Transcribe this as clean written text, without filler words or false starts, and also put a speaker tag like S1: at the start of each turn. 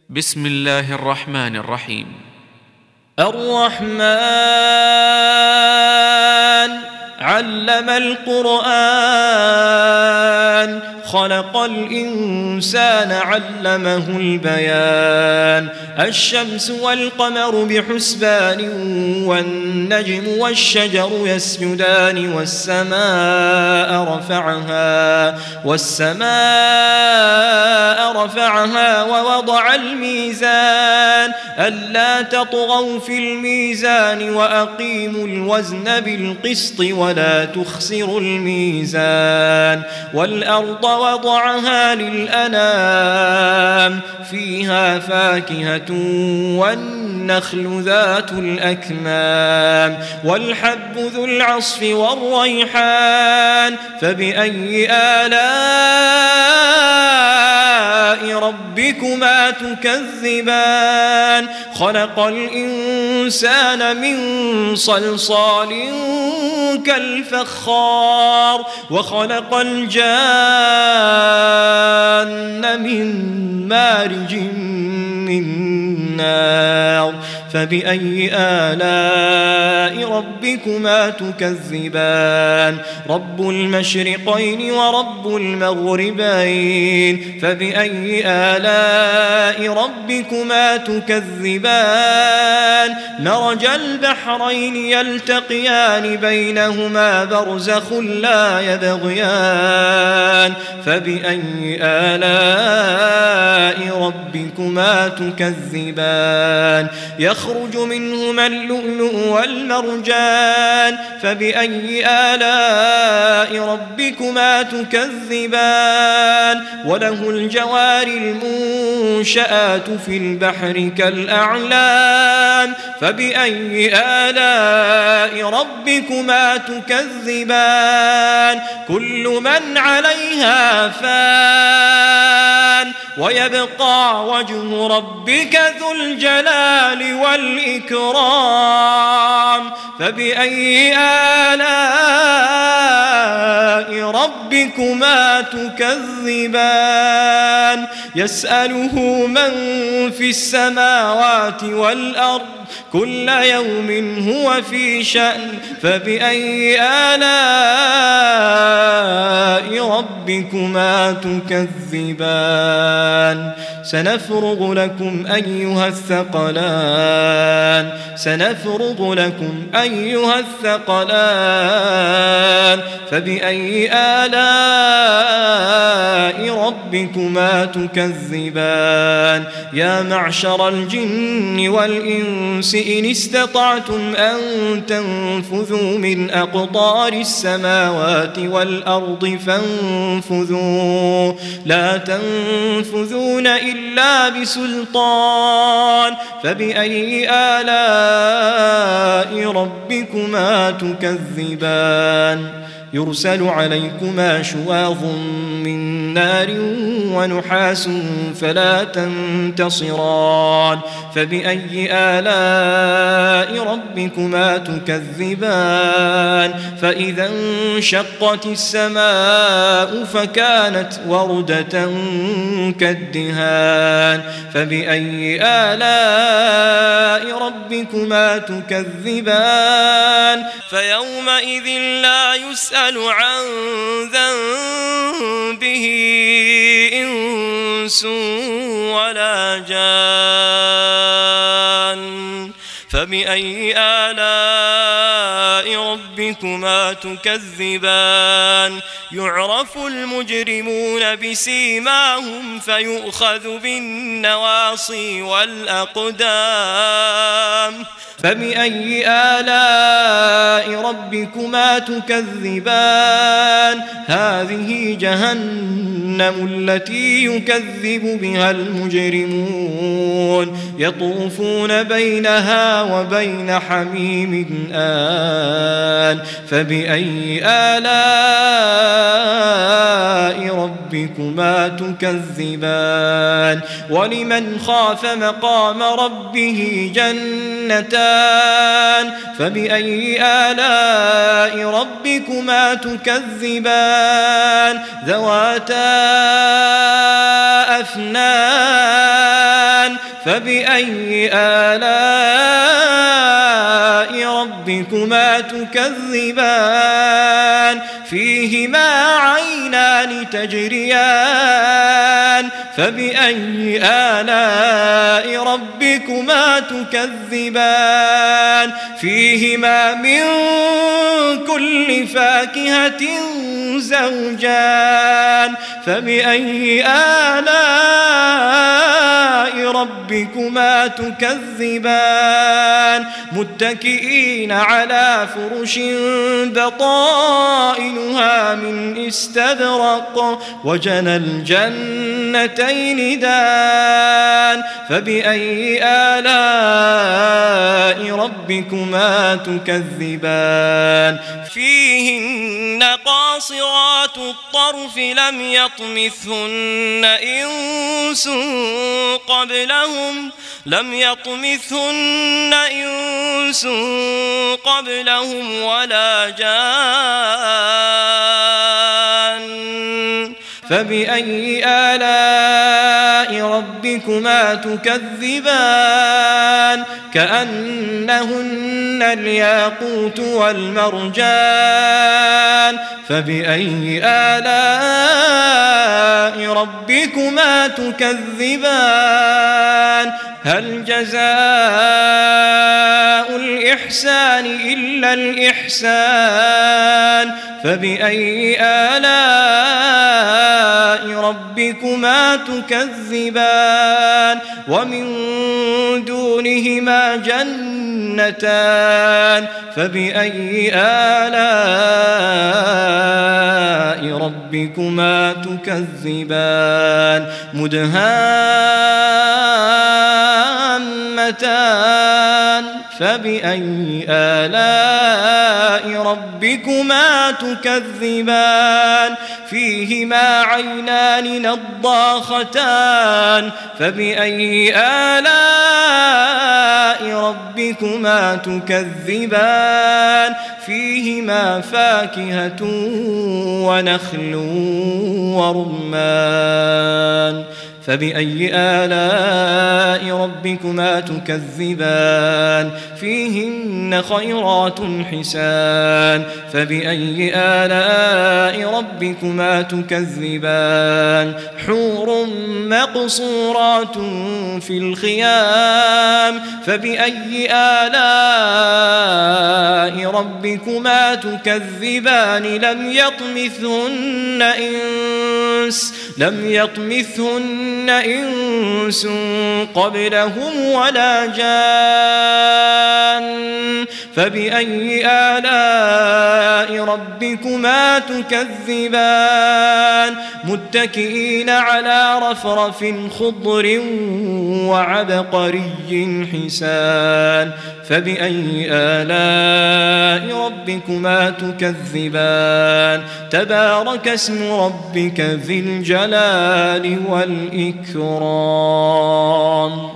S1: بسم الله الرحمن الرحيم.
S2: الرحمن علم القرآن خلق الإنسان علمه البيان الشمس والقمر بحسبان والنجم والشجر يسجدان والسماء رفعها ووضع الميزان ألا تطغوا في الميزان وأقيموا الوزن بالقسط ولا تخسروا الميزان والأرض وضعها للأنام فيها فاكهة والنخل ذات الأكمام والحب ذو العصف والريحان فبأي آلاء ربكما تكذبان خلق الإنسان من صلصال كالفخار وخلق الجان من مارج من نار فبأي آلاء ربكما تكذبان رب المشرقين ورب المغربين فبأي آلاء ربكما تكذبان مرج البحرين يلتقيان بينهما برزخ لا يبغيان فبأي آلاء ربكما تكذبان يخرج منهما اللؤلؤ والمرجان فبأي آلاء ربكما تكذبان وله الجوار المنشآت في البحر كالأعلام فبأي آلاء ربكما تكذبان كل من عليها فان ويبقى وجه ربك ذو الجلال والإكرام فبأي آلاء ربكما تكذبان يسأله من في السماوات والأرض كل يوم هو في شأن فبأي آلاء ربكما تكذبان سنفرغ لكم أيها الثقلان فبأي آلاء ربكما تكذبان يا معشر الجن والإنس إن استطعتم أن تنفذوا من أقطار السماوات والأرض فانفذوا لا تنفذون إلا بسلطان فبأي آلاء ربكما تكذبان يرسل عليكما شواظ من نار ونحاس فلا تنتصران فبأي آلاء ربكما تكذبان فإذا انشقت السماء فكانت وردة كالدهان فبأي آلاء ربكما تكذبان فيومئذ لا يسأل عن ذنبه إنس ولا جان فبأي آلاء ربكما تكذبان يعرف المجرمون بسيماهم فيؤخذ بالنواصي والأقدام فبأي آلاء ربكما تكذبان هذه جهنم التي يكذب بها المجرمون يطوفون بينها وبين حميم آن فبأي آلاء ربكما تكذبان ولمن خاف مقام ربه جنتان فبأي آلاء ربكما تكذبان ذواتا أفنان فبأي آلاء ربكما تكذبان فيهما عينان تجريان فبأي آلاء ربكما تكذبان فيهما من كل فاكهة زوجان فبأي آلاء ربكما تكذبان متكئين على فرش بطائنها من استبرق وجنى الجنتين دان فبأي آلاء ربكما تكذبان فيهن قاصرات الطرف لم يطمثهن إنس قبلهم ولا جان فبأي آلاء ربكما تكذبان كأنهن الياقوت والمرجان فبأي آلاء ربكما تكذبان هل جزاء الإحسان إلا الإحسان فبأي آلاء ربكما تكذبان ومن دونهما جنتان فبأي آلاء ربكما تكذبان مدهامتان فبأي آلاء ربكما تكذبان فيهما عينان نضاختان فبأي آلاء ربكما تكذبان فيهما فاكهة ونخل ورمان فبأي آلاء ربكما تكذبان فيهن خيرات حسان فبأي آلاء ربكما تكذبان حور مقصورات في الخيام فبأي آلاء ربكما تكذبان لم يطمثهن إنس قبلهم ولا جان فبأي آلاء ربكما تكذبان متكئين على رفرف خضر وعبقري حسان فبأي آلاء ربكما تكذبان تبارك اسم ربك ذي الجلال والإكرام